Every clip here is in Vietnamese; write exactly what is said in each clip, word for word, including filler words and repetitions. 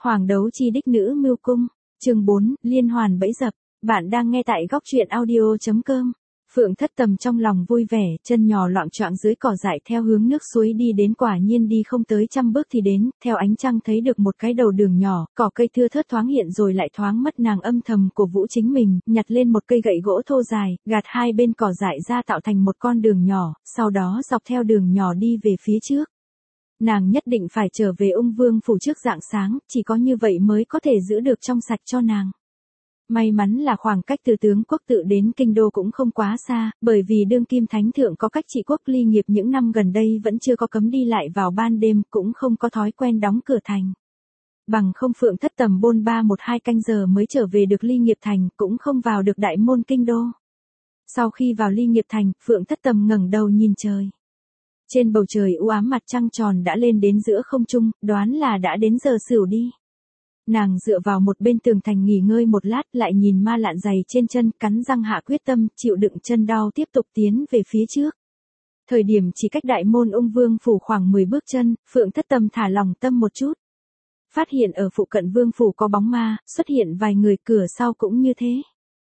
Hoàng đấu chi đích nữ mưu cung, chương bốn, liên hoàn bẫy dập. Bạn đang nghe tại góc truyện audio chấm com. Phượng Thất Tầm trong lòng vui vẻ, chân nhỏ loạng choạng dưới cỏ dại theo hướng nước suối đi đến, quả nhiên đi không tới trăm bước thì đến, theo ánh trăng thấy được một cái đầu đường nhỏ, cỏ cây thưa thớt thoáng hiện rồi lại thoáng mất, nàng âm thầm cổ vũ chính mình, nhặt lên một cây gậy gỗ thô dài, gạt hai bên cỏ dại ra tạo thành một con đường nhỏ, sau đó dọc theo đường nhỏ đi về phía trước. Nàng nhất định phải trở về Ung Vương phủ trước rạng sáng, chỉ có như vậy mới có thể giữ được trong sạch cho nàng. May mắn là khoảng cách từ tướng quốc tự đến kinh đô cũng không quá xa, bởi vì đương kim thánh thượng có cách trị quốc ly nghiệp những năm gần đây vẫn chưa có cấm đi lại vào ban đêm, cũng không có thói quen đóng cửa thành. Bằng không Phượng Thất Tầm bôn ba một hai canh giờ mới trở về được ly nghiệp thành, cũng không vào được đại môn kinh đô. Sau khi vào ly nghiệp thành, Phượng Thất Tầm ngẩng đầu nhìn trời. Trên bầu trời u ám mặt trăng tròn đã lên đến giữa không trung, đoán là đã đến giờ sửu đi. Nàng dựa vào một bên tường thành nghỉ ngơi một lát, lại nhìn ma lạn dày trên chân, cắn răng hạ quyết tâm, chịu đựng chân đau tiếp tục tiến về phía trước. Thời điểm chỉ cách đại môn Ung Vương phủ khoảng mười bước chân, Phượng Thất Tầm thả lòng tâm một chút. Phát hiện ở phụ cận vương phủ có bóng ma, xuất hiện vài người, cửa sau cũng như thế.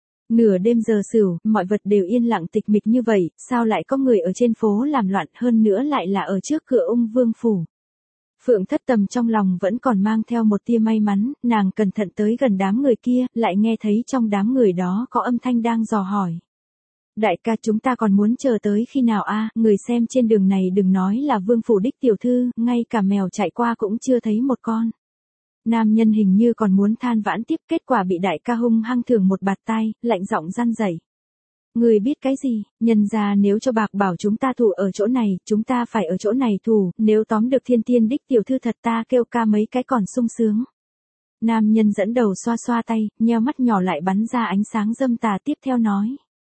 Nửa đêm giờ sửu, mọi vật đều yên lặng tịch mịch như vậy, sao lại có người ở trên phố làm loạn, hơn nữa lại là ở trước cửa Ung Vương phủ. Phượng Thất Tầm trong lòng vẫn còn mang theo một tia may mắn, nàng cẩn thận tới gần đám người kia, lại nghe thấy trong đám người đó có âm thanh đang dò hỏi. Đại ca, chúng ta còn muốn chờ tới khi nào a? Người xem trên đường này đừng nói là vương phủ đích tiểu thư, ngay cả mèo chạy qua cũng chưa thấy một con. Nam nhân hình như còn muốn than vãn tiếp, kết quả bị đại ca hung hăng thưởng một bạt tai, lạnh giọng răn dậy. Người biết cái gì, nhân ra nếu cho bạc bảo chúng ta thủ ở chỗ này, chúng ta phải ở chỗ này thủ, nếu tóm được thiên tiên đích tiểu thư thật ta kêu ca mấy cái còn sung sướng. Nam nhân dẫn đầu xoa xoa tay, nheo mắt nhỏ lại bắn ra ánh sáng dâm tà, tiếp theo nói.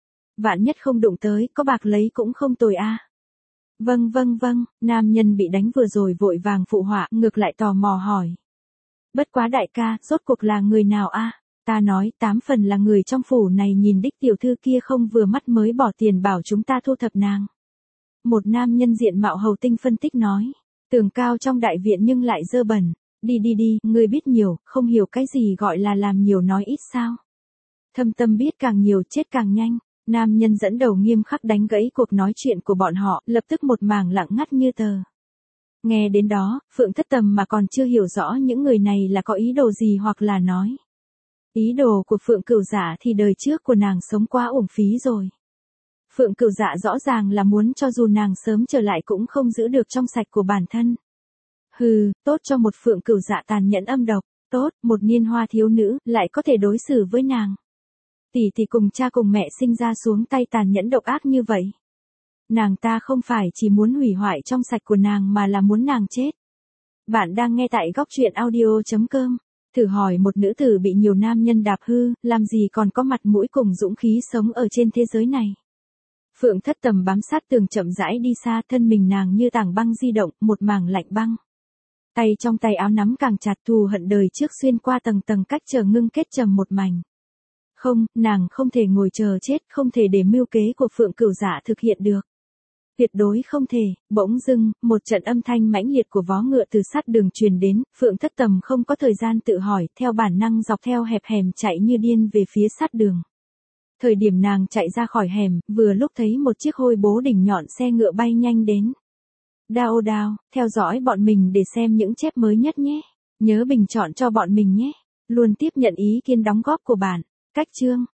Vạn nhất không đụng tới, có bạc lấy cũng không tồi a. Vâng vâng vâng, nam nhân bị đánh vừa rồi vội vàng phụ họa, ngược lại tò mò hỏi. Bất quá đại ca, rốt cuộc là người nào a? Ta nói, tám phần là người trong phủ này nhìn đích tiểu thư kia không vừa mắt mới bỏ tiền bảo chúng ta thu thập nàng. Một nam nhân diện mạo hầu tinh phân tích nói, tường cao trong đại viện nhưng lại dơ bẩn, đi đi đi, ngươi biết nhiều, không hiểu cái gì gọi là làm nhiều nói ít sao. Thâm tâm biết càng nhiều chết càng nhanh, nam nhân dẫn đầu nghiêm khắc đánh gãy cuộc nói chuyện của bọn họ, lập tức một mảng lặng ngắt như tờ. Nghe đến đó, Phượng Thất Tầm mà còn chưa hiểu rõ những người này là có ý đồ gì hoặc là nói. Ý đồ của Phượng Cửu Dạ thì đời trước của nàng sống quá uổng phí rồi. Phượng Cửu Dạ rõ ràng là muốn cho dù nàng sớm trở lại cũng không giữ được trong sạch của bản thân. Hừ, tốt cho một Phượng Cửu Dạ tàn nhẫn âm độc, tốt, một niên hoa thiếu nữ, lại có thể đối xử với nàng. Tỷ tỷ cùng cha cùng mẹ sinh ra xuống tay tàn nhẫn độc ác như vậy. Nàng ta không phải chỉ muốn hủy hoại trong sạch của nàng mà là muốn nàng chết. Bạn đang nghe tại góc truyện audio chấm com. Thử hỏi một nữ tử bị nhiều nam nhân đạp hư, làm gì còn có mặt mũi cùng dũng khí sống ở trên thế giới này. Phượng Thất Tầm bám sát tường chậm rãi đi xa, thân mình nàng như tảng băng di động, một mảng lạnh băng. Tay trong tay áo nắm càng chặt, thù hận đời trước xuyên qua tầng tầng cách trở ngưng kết trầm một mảnh. Không, nàng không thể ngồi chờ chết, không thể để mưu kế của Phượng Cửu Dạ thực hiện được. Tuyệt đối không thể. Bỗng dưng, một trận âm thanh mãnh liệt của vó ngựa từ sát đường truyền đến, Phượng Thất Tầm không có thời gian tự hỏi, theo bản năng dọc theo hẹp hẻm chạy như điên về phía sát đường. Thời điểm nàng chạy ra khỏi hẻm, vừa lúc thấy một chiếc hôi bố đỉnh nhọn xe ngựa bay nhanh đến. Đao đao, theo dõi bọn mình để xem những chép mới nhất nhé. Nhớ bình chọn cho bọn mình nhé. Luôn tiếp nhận ý kiến đóng góp của bạn. Cách chương.